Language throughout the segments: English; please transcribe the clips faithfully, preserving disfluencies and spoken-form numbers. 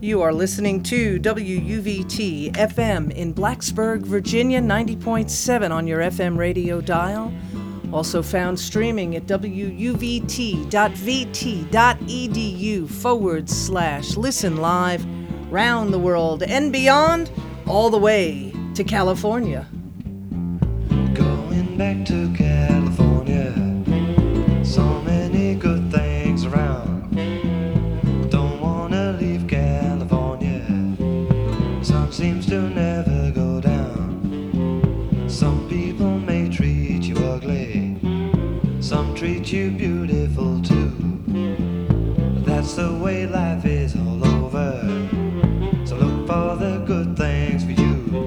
You are listening to W U V T F M in Blacksburg, Virginia, ninety point seven on your F M radio dial. Also found streaming at wuvt.vt.edu forward slash listen live, round the world and beyond, all the way to California. Going back to California, so many good things around. Don't wanna leave California, sun seems to never go down. Some people may treat you ugly, some treat you beautiful too. But that's the way life is all over, so look for the good things for you.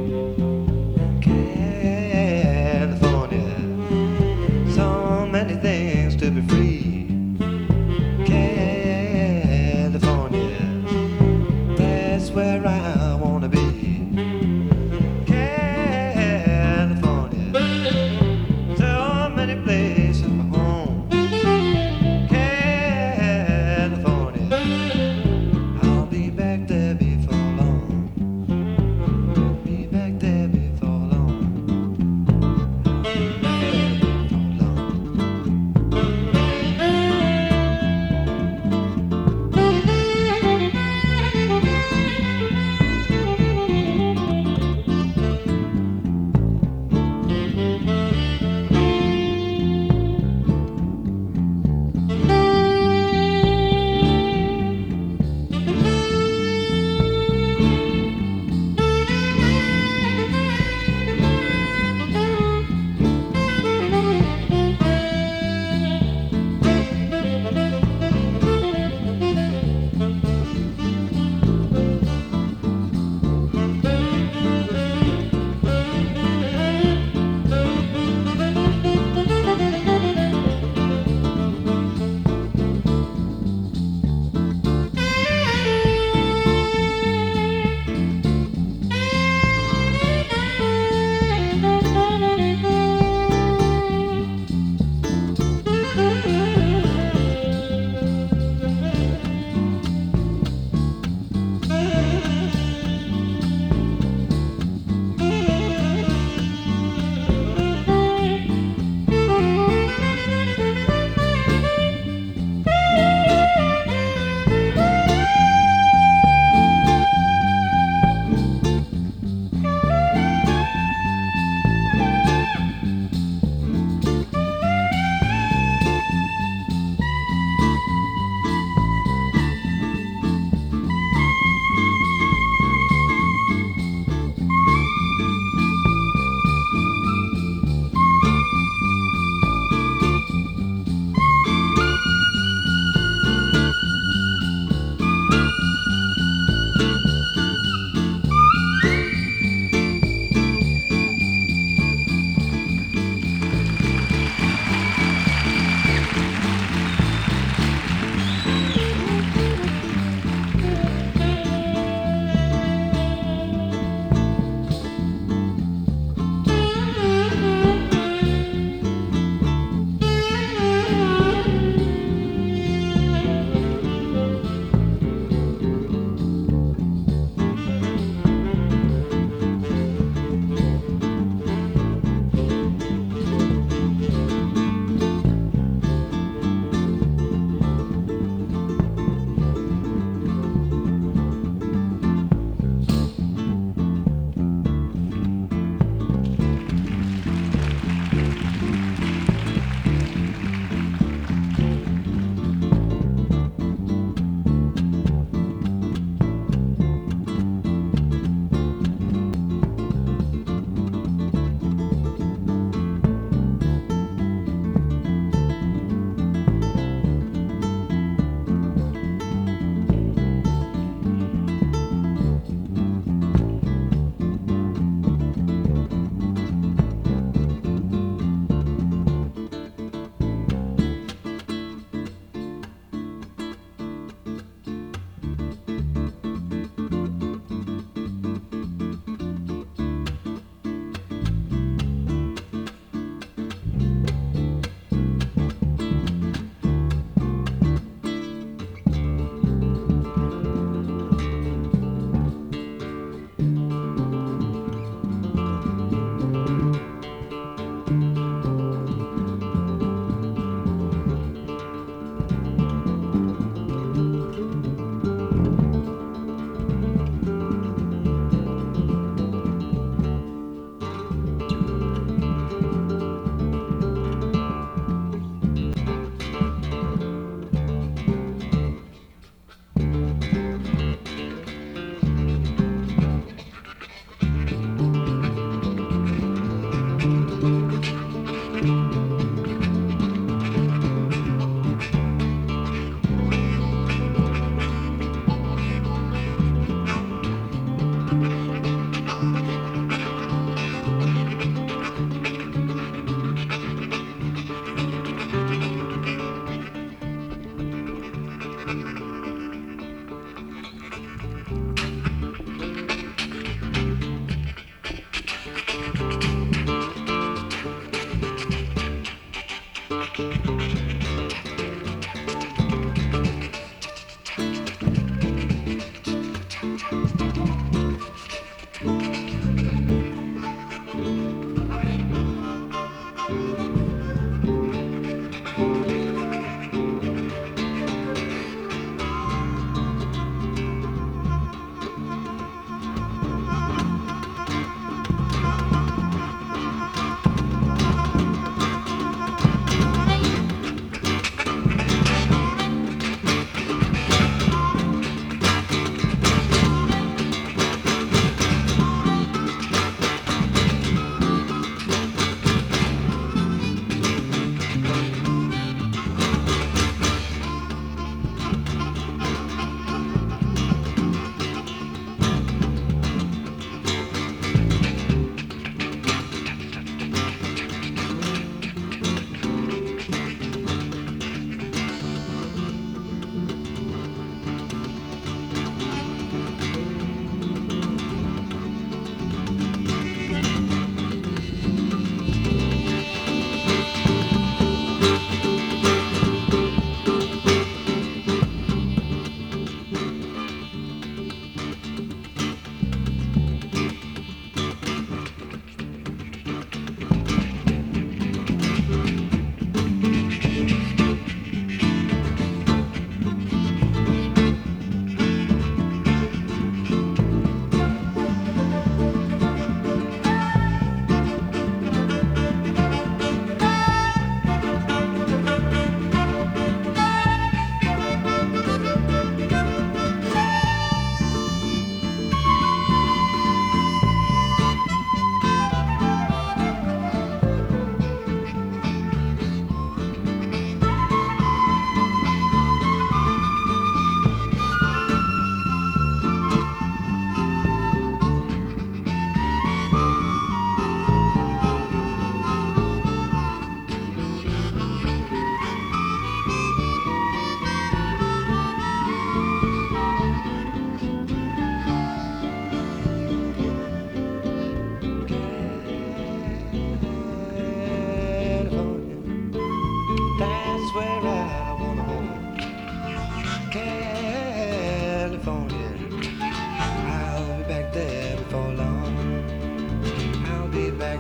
California, so many things to be free. California, that's where I wanna be. California, so many places for home. California,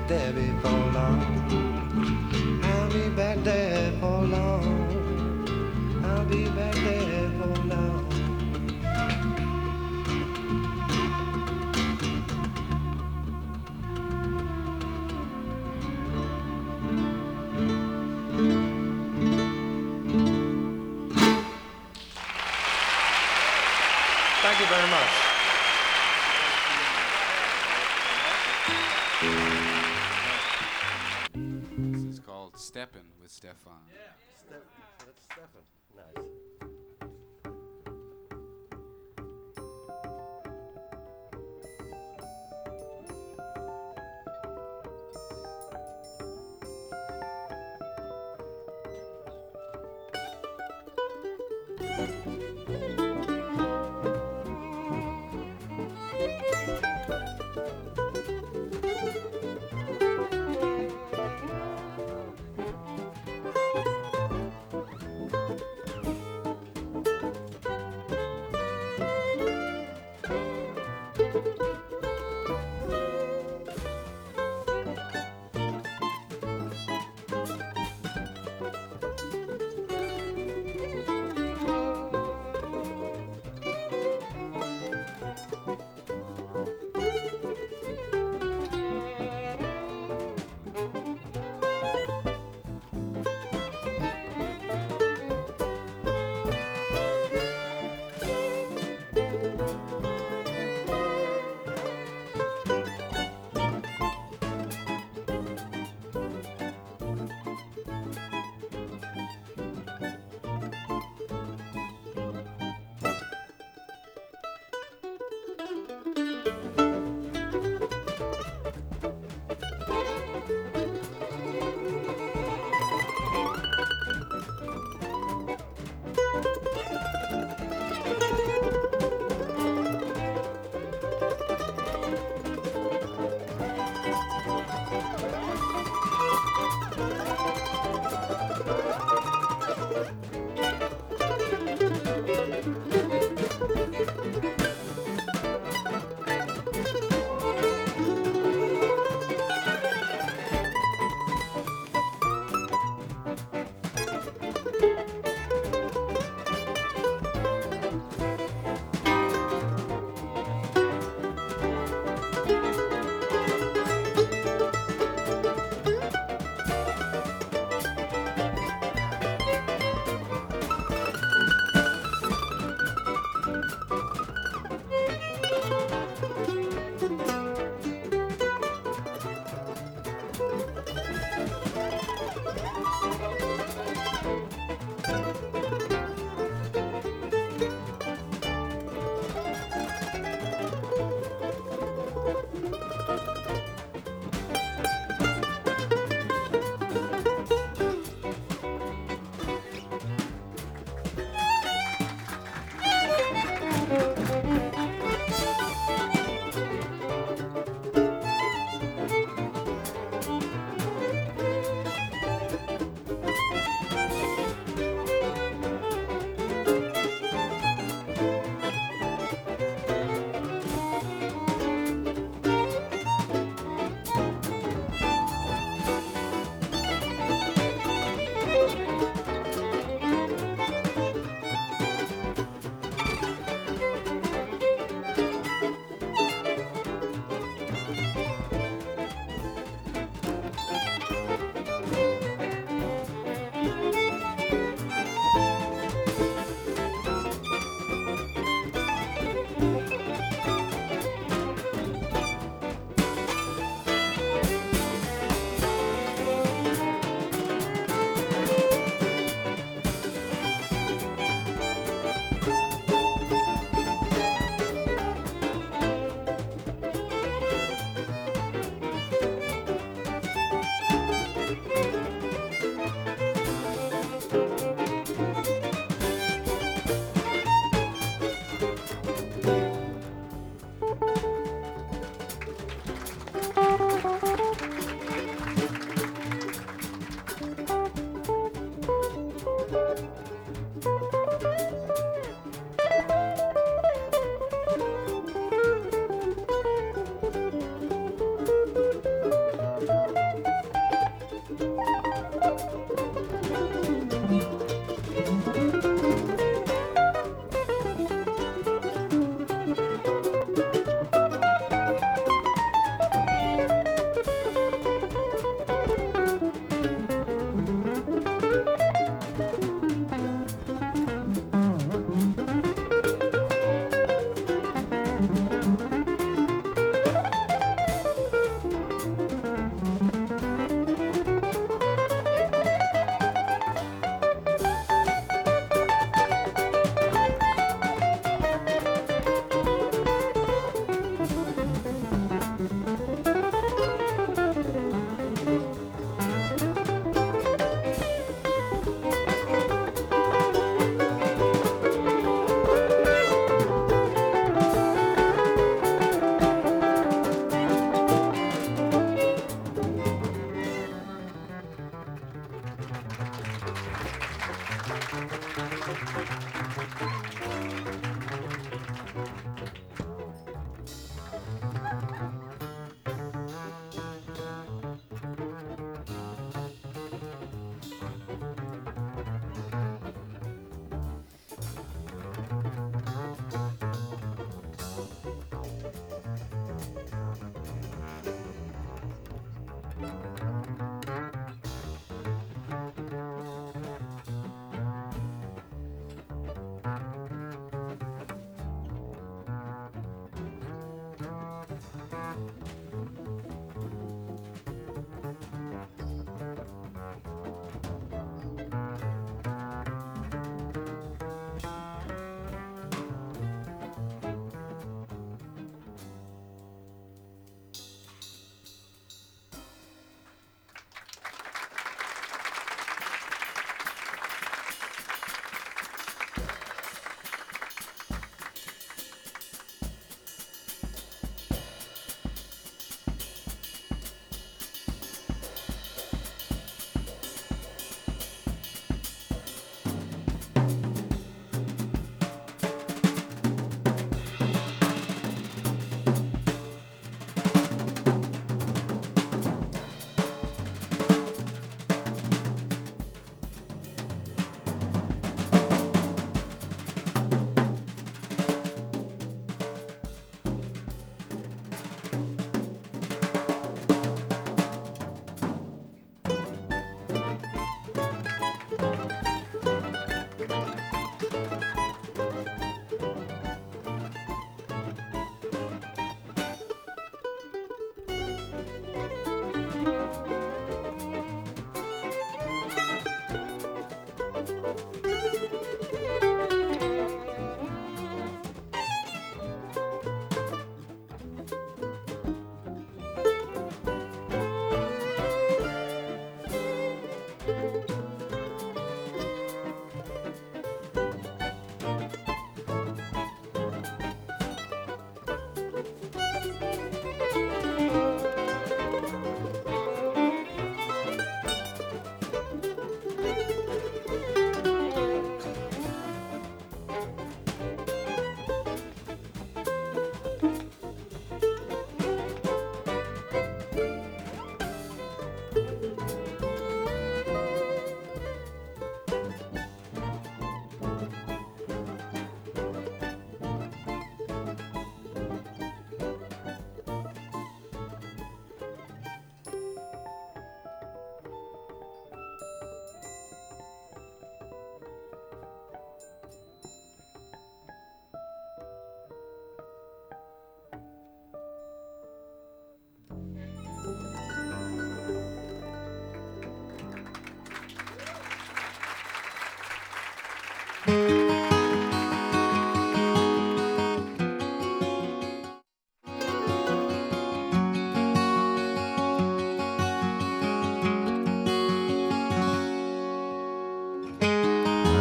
back there before long. I'll be back there for long. I'll be back there for long. Thank you very much. This is called Steppin' with Stefan. Yeah. Step, that's Stefan. Nice.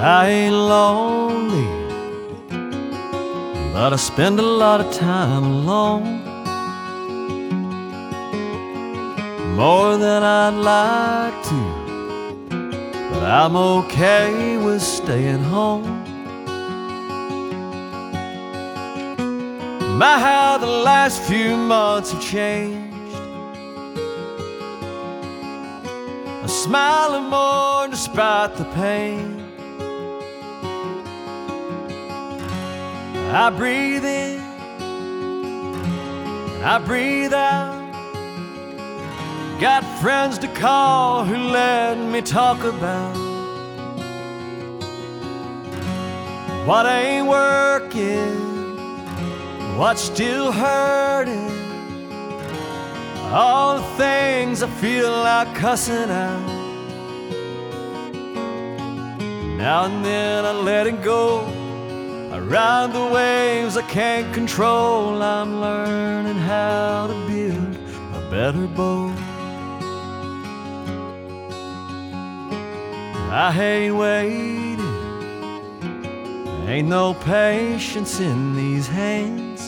I ain't lonely, but I spend a lot of time alone, more than I'd like to, but I'm okay with staying home. My, how the last few months have changed. I'm smiling more despite the pain. I breathe in, I breathe out. Got friends to call who let me talk about what ain't working, what's still hurting, all the things I feel like cussing out. Now and then I let it go. I ride the waves I can't control. I'm learning how to build a better boat. I hate waiting, ain't no patience in these hands.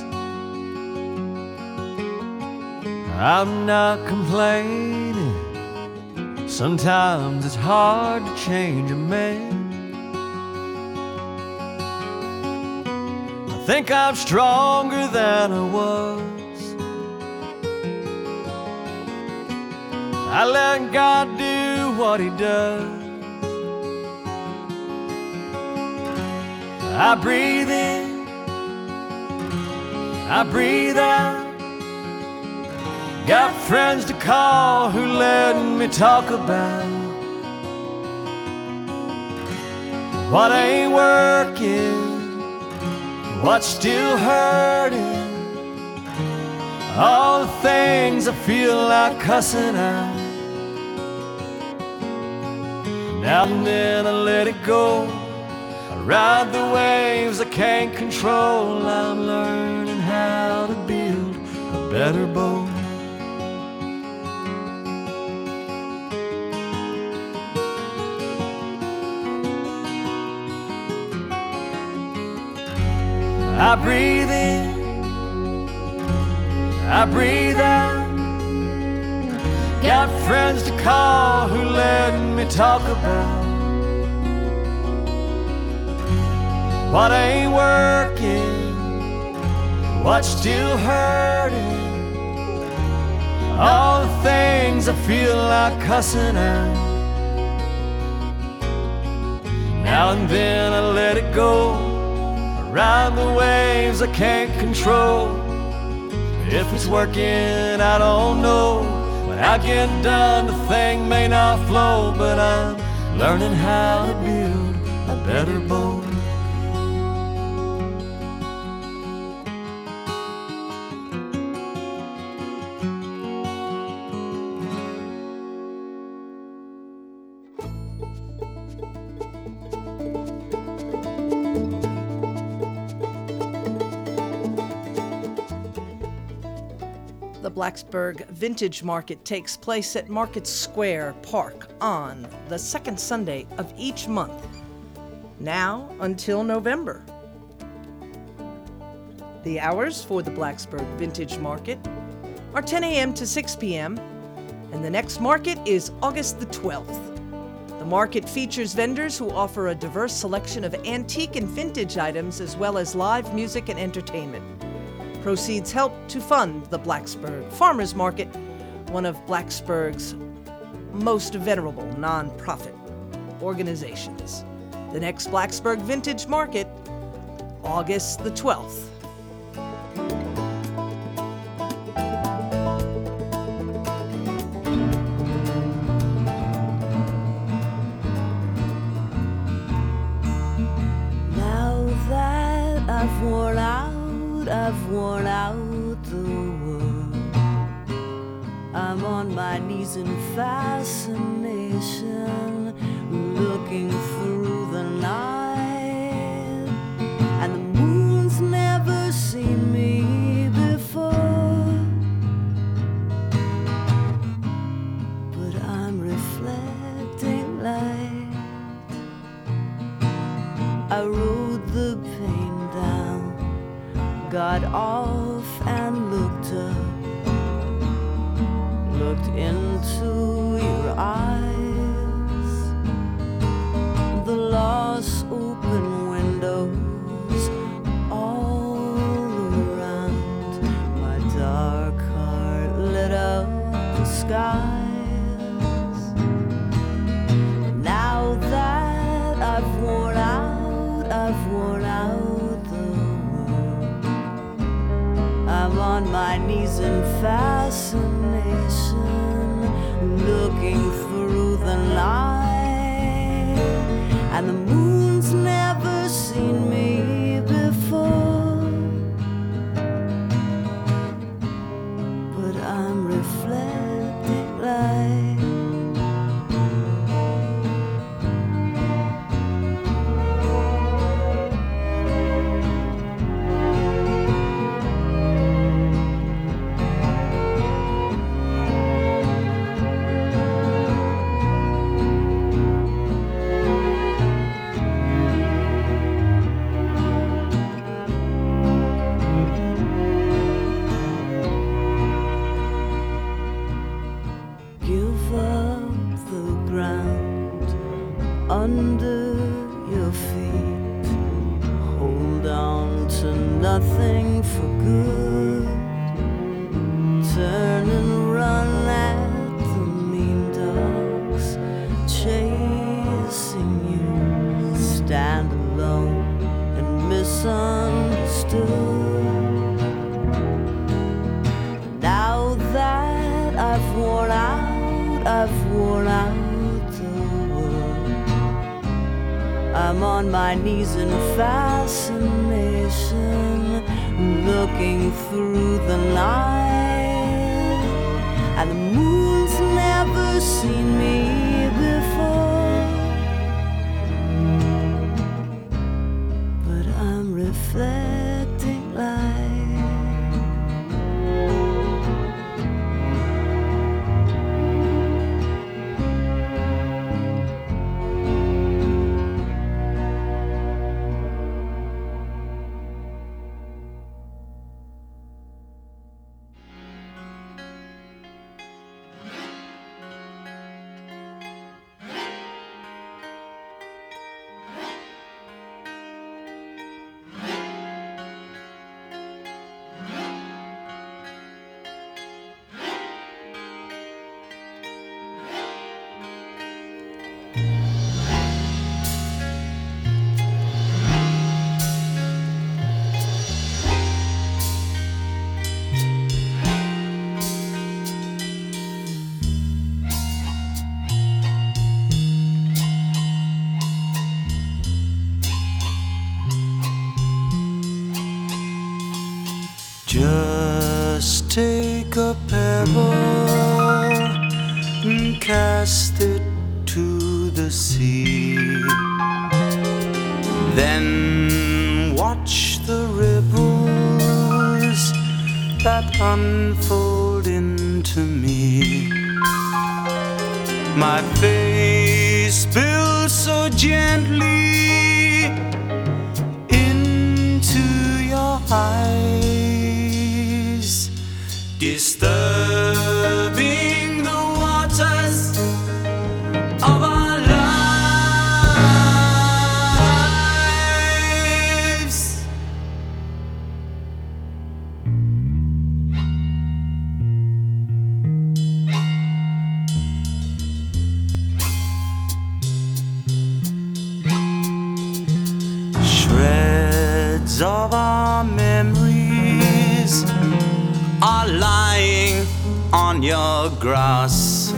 I'm not complaining, sometimes it's hard to change a man. I think I'm stronger than I was. I let God do what He does. I breathe in, I breathe out. Got friends to call who let me talk about what ain't working, what's still hurting, all the things I feel like cussing out. Now and then I let it go. I ride the waves I can't control. I'm learning how to build a better boat. I breathe in, I breathe out. Got friends to call who let me talk about what ain't working, what's still hurting, all the things I feel like cussing out. Now and then I let it go. I ride the waves I can't control. If it's working, I don't know. When I get done, the thing may not flow, but I'm learning how to build a better boat. The Blacksburg Vintage Market takes place at Market Square Park on the second Sunday of each month, now until November. The hours for the Blacksburg Vintage Market are ten a.m. to six p.m., and the next market is August the twelfth. The market features vendors who offer a diverse selection of antique and vintage items, as well as live music and entertainment. Proceeds help to fund the Blacksburg Farmers Market, one of Blacksburg's most venerable nonprofit organizations. The next Blacksburg Vintage Market, August the twelfth. Now that I've worn out I've worn out the world. I'm on my knees in fascination, looking through the night, and the moon's never seen me before, but I'm reflecting light. got off and looked up, looked into your eyes. The lost open windows all around my dark heart lit up the skies. Now that I've worn out, I've worn out the world, I'm on my knees in fascination, looking through the night, and the moon's never seen me before, but I'm reflecting light. Give up the ground under your feet. Hold on to nothing for good. Turn and run at the mean dogs chasing you. Stand alone and misunderstood. Now that I've worn out, I've worn out the world, I'm on my knees in fascination, looking through the night, and the moon's never seen me before, but I'm reflecting light. Just take a pebble and cast it to the sea. Then watch the ripples that unfold into me. My face builds so gently into your eyes, disturbing the waters of our lives. Shreds of our memories are lying on your grass.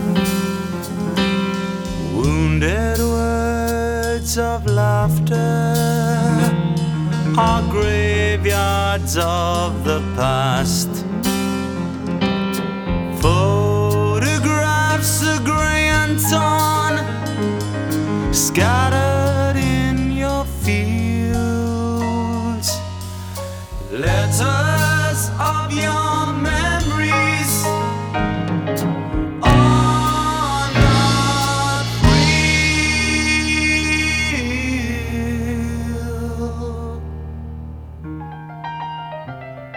Wounded words of laughter are graveyards of the past. Photographs are gray and torn, scattered in your fields. Letters of your memories are not real.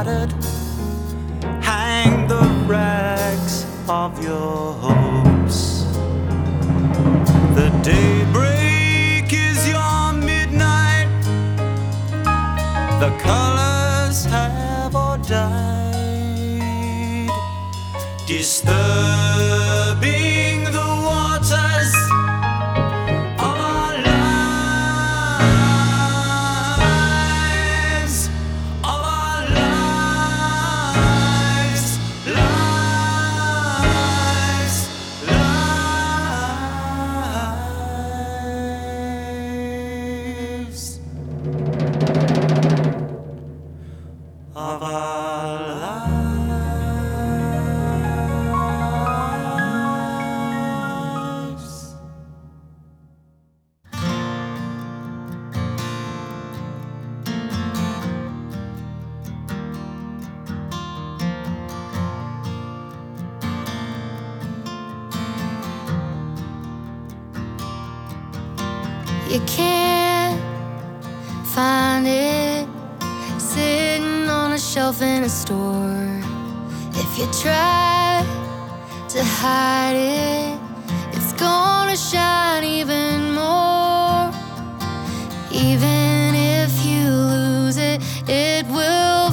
tattered, hang the rags of your hopes. The daybreak is your midnight. The colors have all died, disturbing the waters of our lives, of our lives, lives, lives of our lives. You can't find it sitting on a shelf in a store. If you try to hide it, it's gonna shine even more. Even if you lose it, it will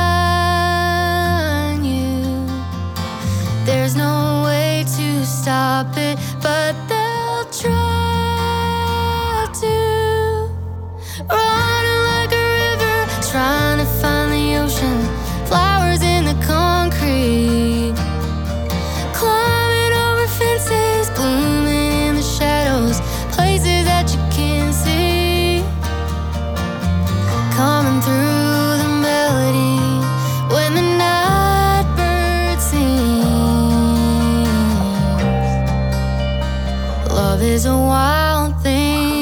find you. There's no way to stop it, but they'll try to. Running like a river, trying to find the ocean, flowers in the concrete, climbing over fences, blooming in the shadows, places that you can't see, coming through the melody when the night bird sings. Love is a wild thing.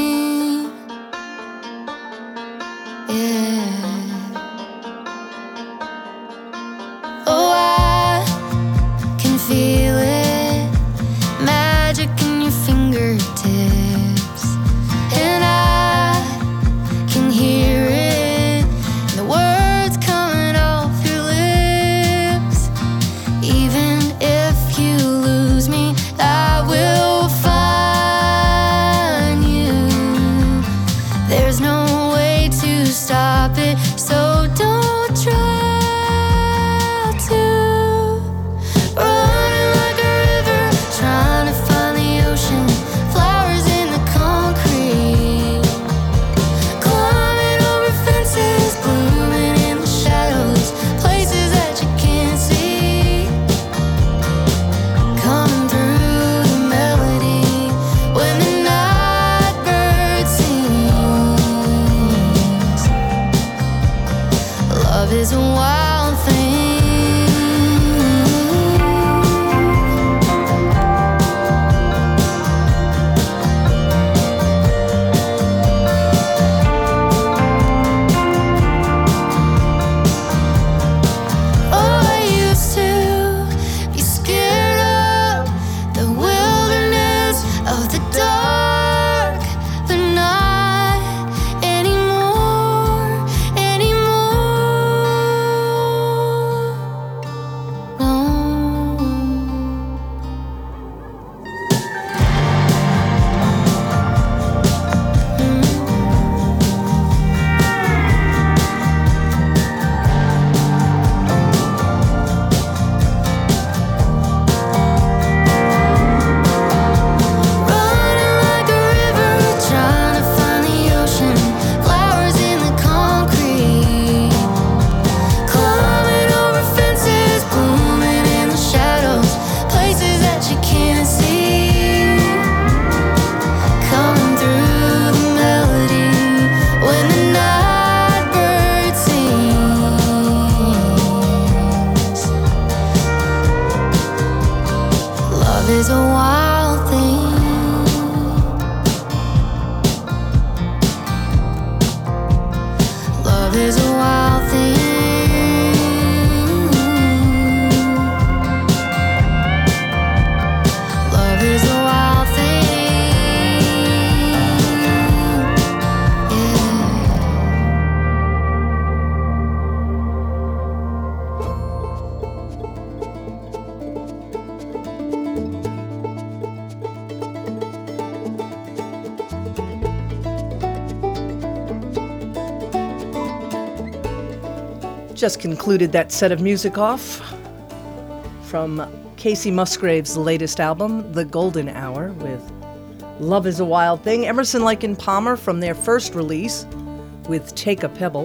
Oh, I can feel it, magic in your fingertips, and I can hear it, the words coming off your lips. Even if you lose me, I will find you. There's no way to stop it, so don't try to. Running like a river, trying to find the ocean, flowers in the concrete, climbing over fences, blooming in the shadows, places that you can't see, coming through the melody when the night bird sings. Love is a wild thing. Oh, I used to be scared of the wilderness, of the dark, but not anymore, anymore. Just concluded that set of music off from Casey Musgrave's latest album, The Golden Hour, with Love is a Wild Thing. Emerson, Lake and Palmer from their first release with Take a Pebble.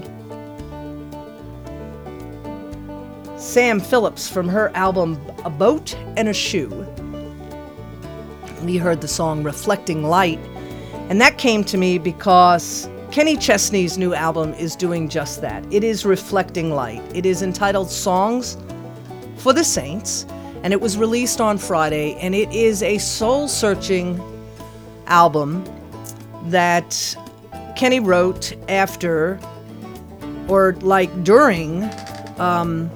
Sam Phillips from her album A Boat and a Shoe. We heard the song Reflecting Light, and that came to me because Kenny Chesney's new album is doing just that. It is reflecting light. It is entitled Songs for the Saints, and it was released on Friday, and it is a soul-searching album that Kenny wrote after, or like during, um,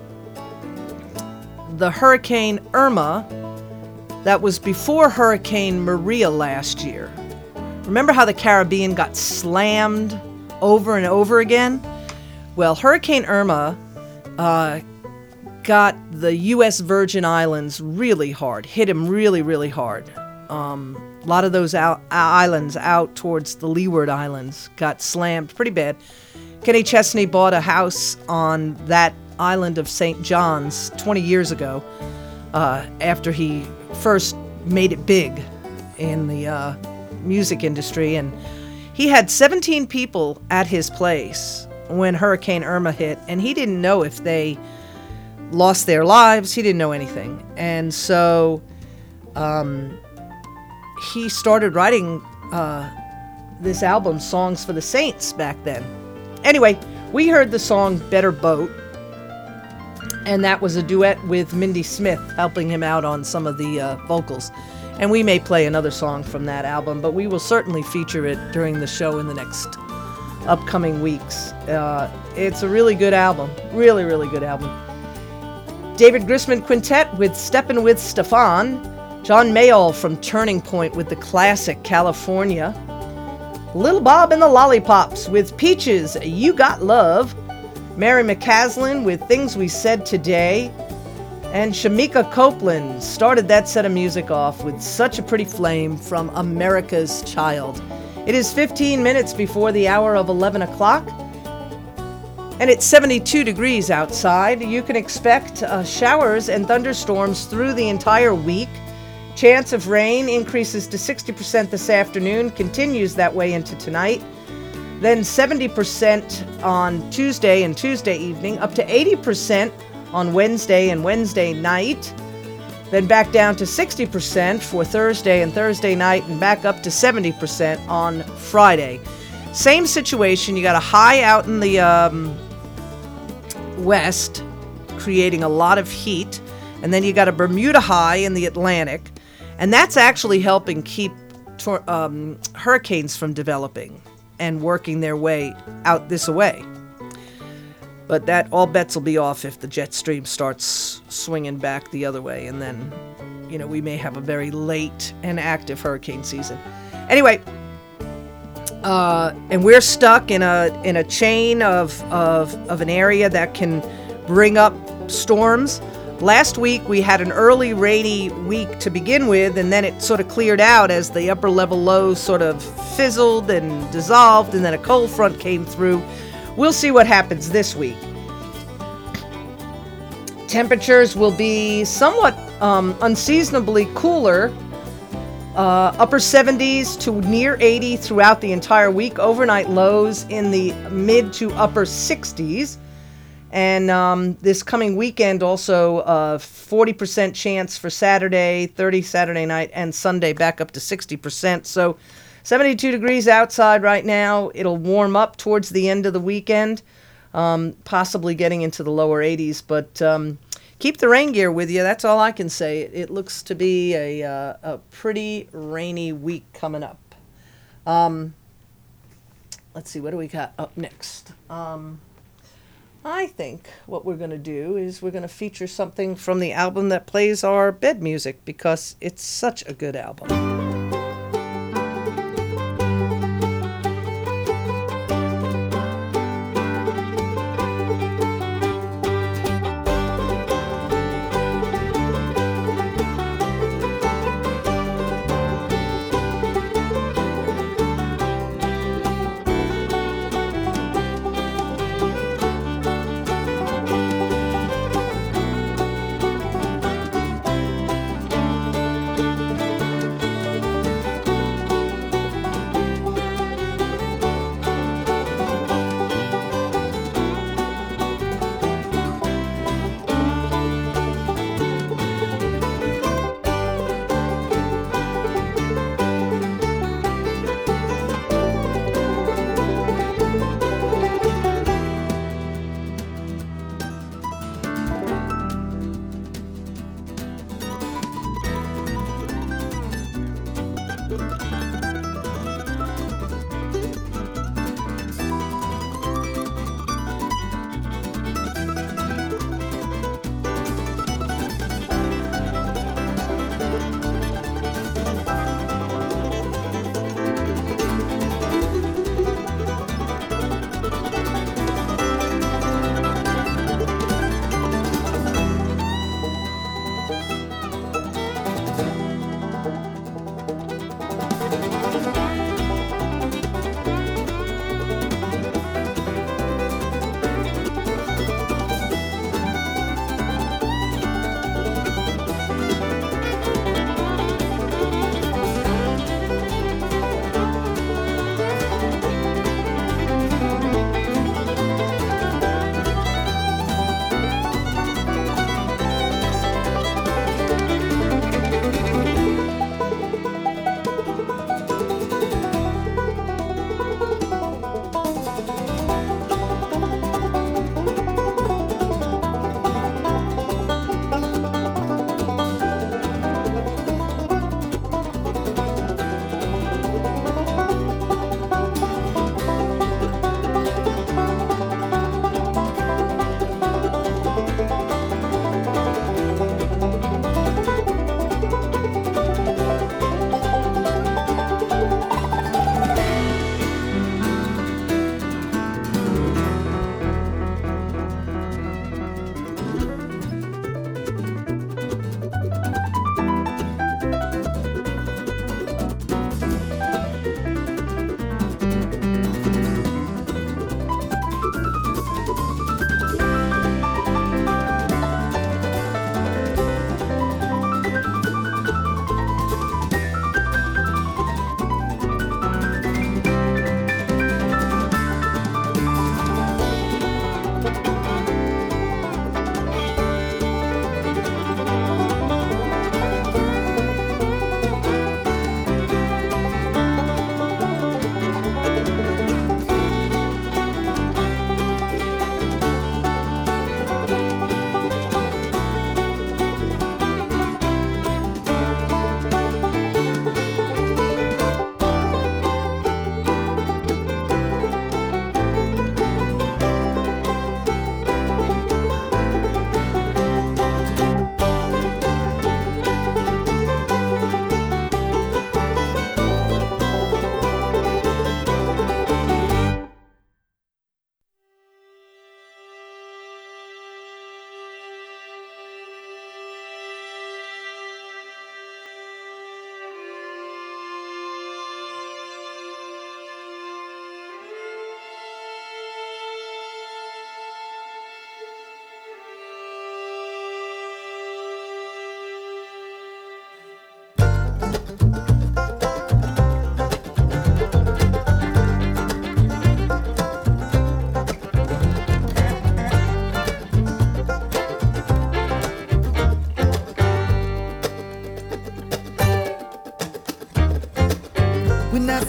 the Hurricane Irma that was before Hurricane Maria last year. Remember how the Caribbean got slammed over and over again? Well, Hurricane Irma uh, got the U S Virgin Islands really hard, hit them really, really hard. Um, a lot of those out, islands out towards the Leeward Islands got slammed pretty bad. Kenny Chesney bought a house on that island of Saint John's twenty years ago uh, after he first made it big in the uh, music industry, and he had seventeen people at his place when Hurricane Irma hit, and he didn't know if they lost their lives. He didn't know anything, and so um, he started writing uh, this album, Songs for the Saints, back then. Anyway, we heard the song Better Boat, and that was a duet with Mindy Smith, helping him out on some of the uh, vocals. And we may play another song from that album, but we will certainly feature it during the show in the next upcoming weeks. Uh, it's a really good album. Really, really good album. David Grisman Quintet with Steppin' with Stefan. John Mayall from Turning Point with the classic California. Little Bob and the Lollipops with Peaches, You Got Love. Mary McCaslin with Things We Said Today. And Shamika Copeland started that set of music off with Such a Pretty Flame from America's Child. It is fifteen minutes before the hour of eleven o'clock, and it's seventy-two degrees outside. You can expect uh, showers and thunderstorms through the entire week. Chance of rain increases to sixty percent this afternoon, continues that way into tonight. Then seventy percent on Tuesday and Tuesday evening, up to eighty percent on Wednesday and Wednesday night, then back down to sixty percent for Thursday and Thursday night, and back up to seventy percent on Friday. Same situation, you got a high out in the um, west, creating a lot of heat, and then you got a Bermuda high in the Atlantic, and that's actually helping keep tor- um, hurricanes from developing and working their way out this way. But that all bets will be off if the jet stream starts swinging back the other way, and then, you know, we may have a very late and active hurricane season. Anyway, uh, and we're stuck in a in a chain of of of an area that can bring up storms. Last week we had an early rainy week to begin with, and then it sort of cleared out as the upper level low sort of fizzled and dissolved, and then a cold front came through. We'll see what happens this week. Temperatures will be somewhat um, unseasonably cooler, uh, upper seventies to near eighty throughout the entire week. Overnight lows in the mid to upper sixties. And um, this coming weekend also uh, forty percent chance for Saturday, thirty Saturday night, and Sunday back up to sixty percent. So seventy-two degrees outside right now. It'll warm up towards the end of the weekend, um, possibly getting into the lower eighties. But um, keep the rain gear with you. That's all I can say. It, it looks to be a, uh, a pretty rainy week coming up. Um, let's see, what do we got up next? Um, I think what we're going to do is we're going to feature something from the album that plays our bed music, because it's such a good album.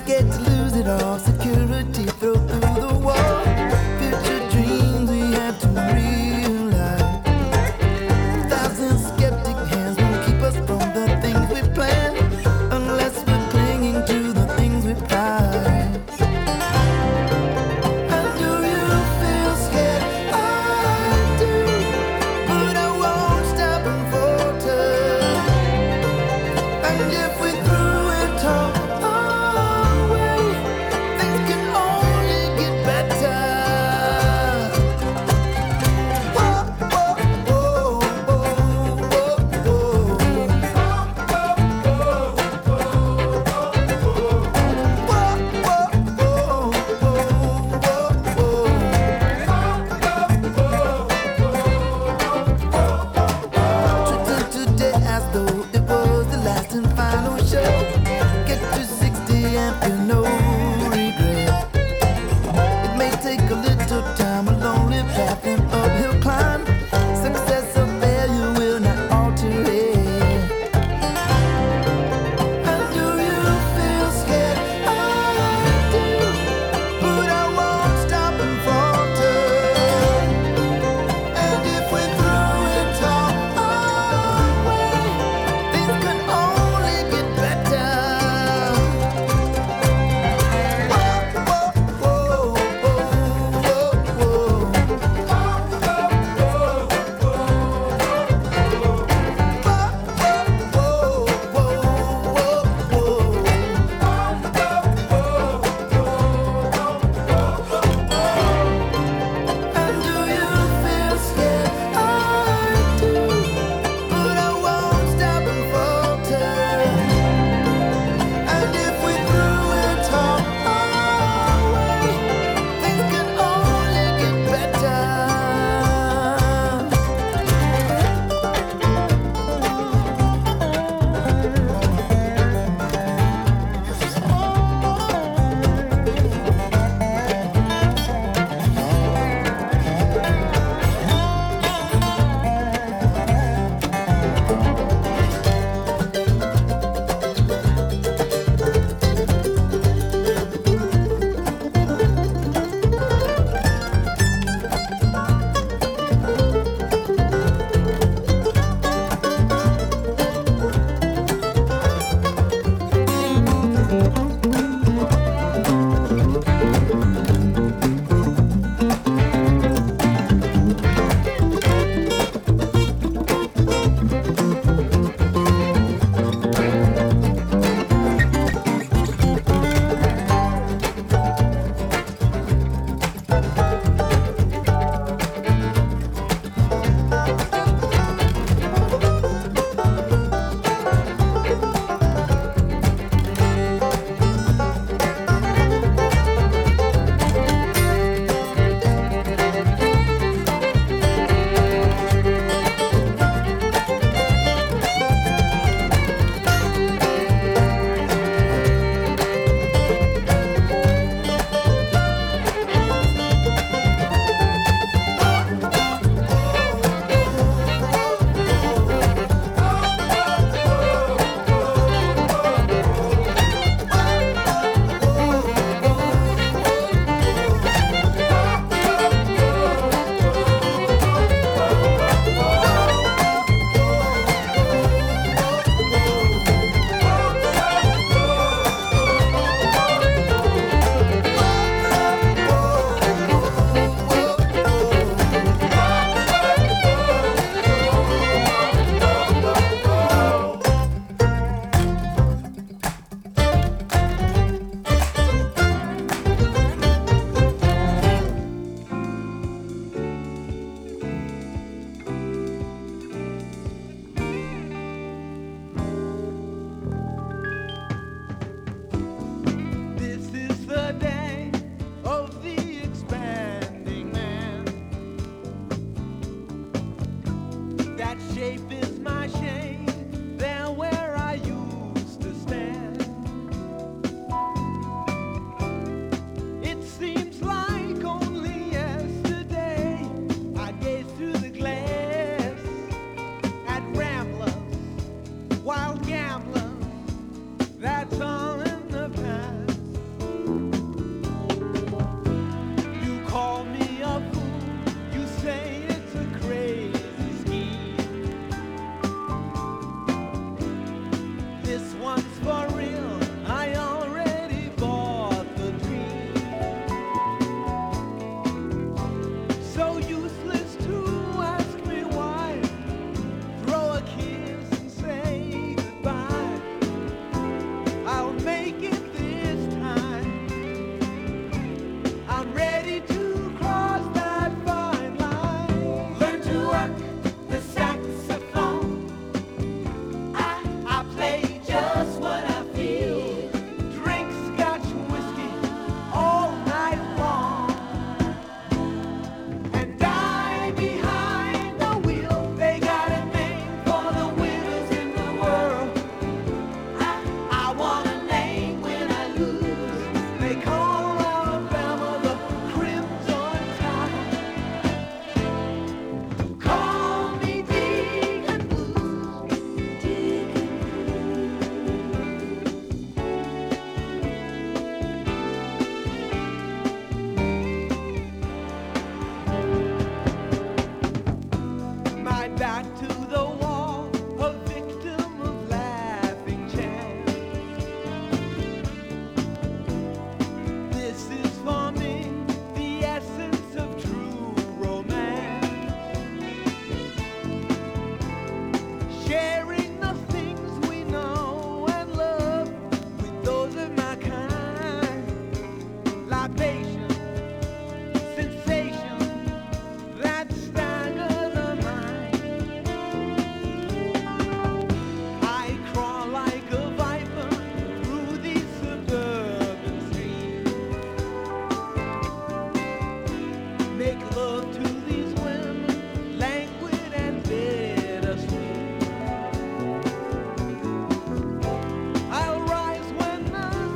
scared to lose it all. Security throw through the wall. Future dreams we have to realize. Thousand skeptic hands won't keep us from the things we plan, unless we're clinging to the things we prize. And do you feel scared? I do, but I won't stop and falter. And if we threw it all away, things can only get better. Whoa, whoa, whoa, whoa, Treated today as though it was the last and final show. Get to sixty and feel no regret. It may take a little time, a lonely path, an uphill climb. Success or failure will not alter it. And do you feel scared? I do, but I won't stop and falter. And if we threw it all away, things could only get better. Whoa, whoa, whoa, whoa, whoa, And do you feel scared? I do, but I won't stop and falter. And if we threw it all away, things can only get better. This is the day.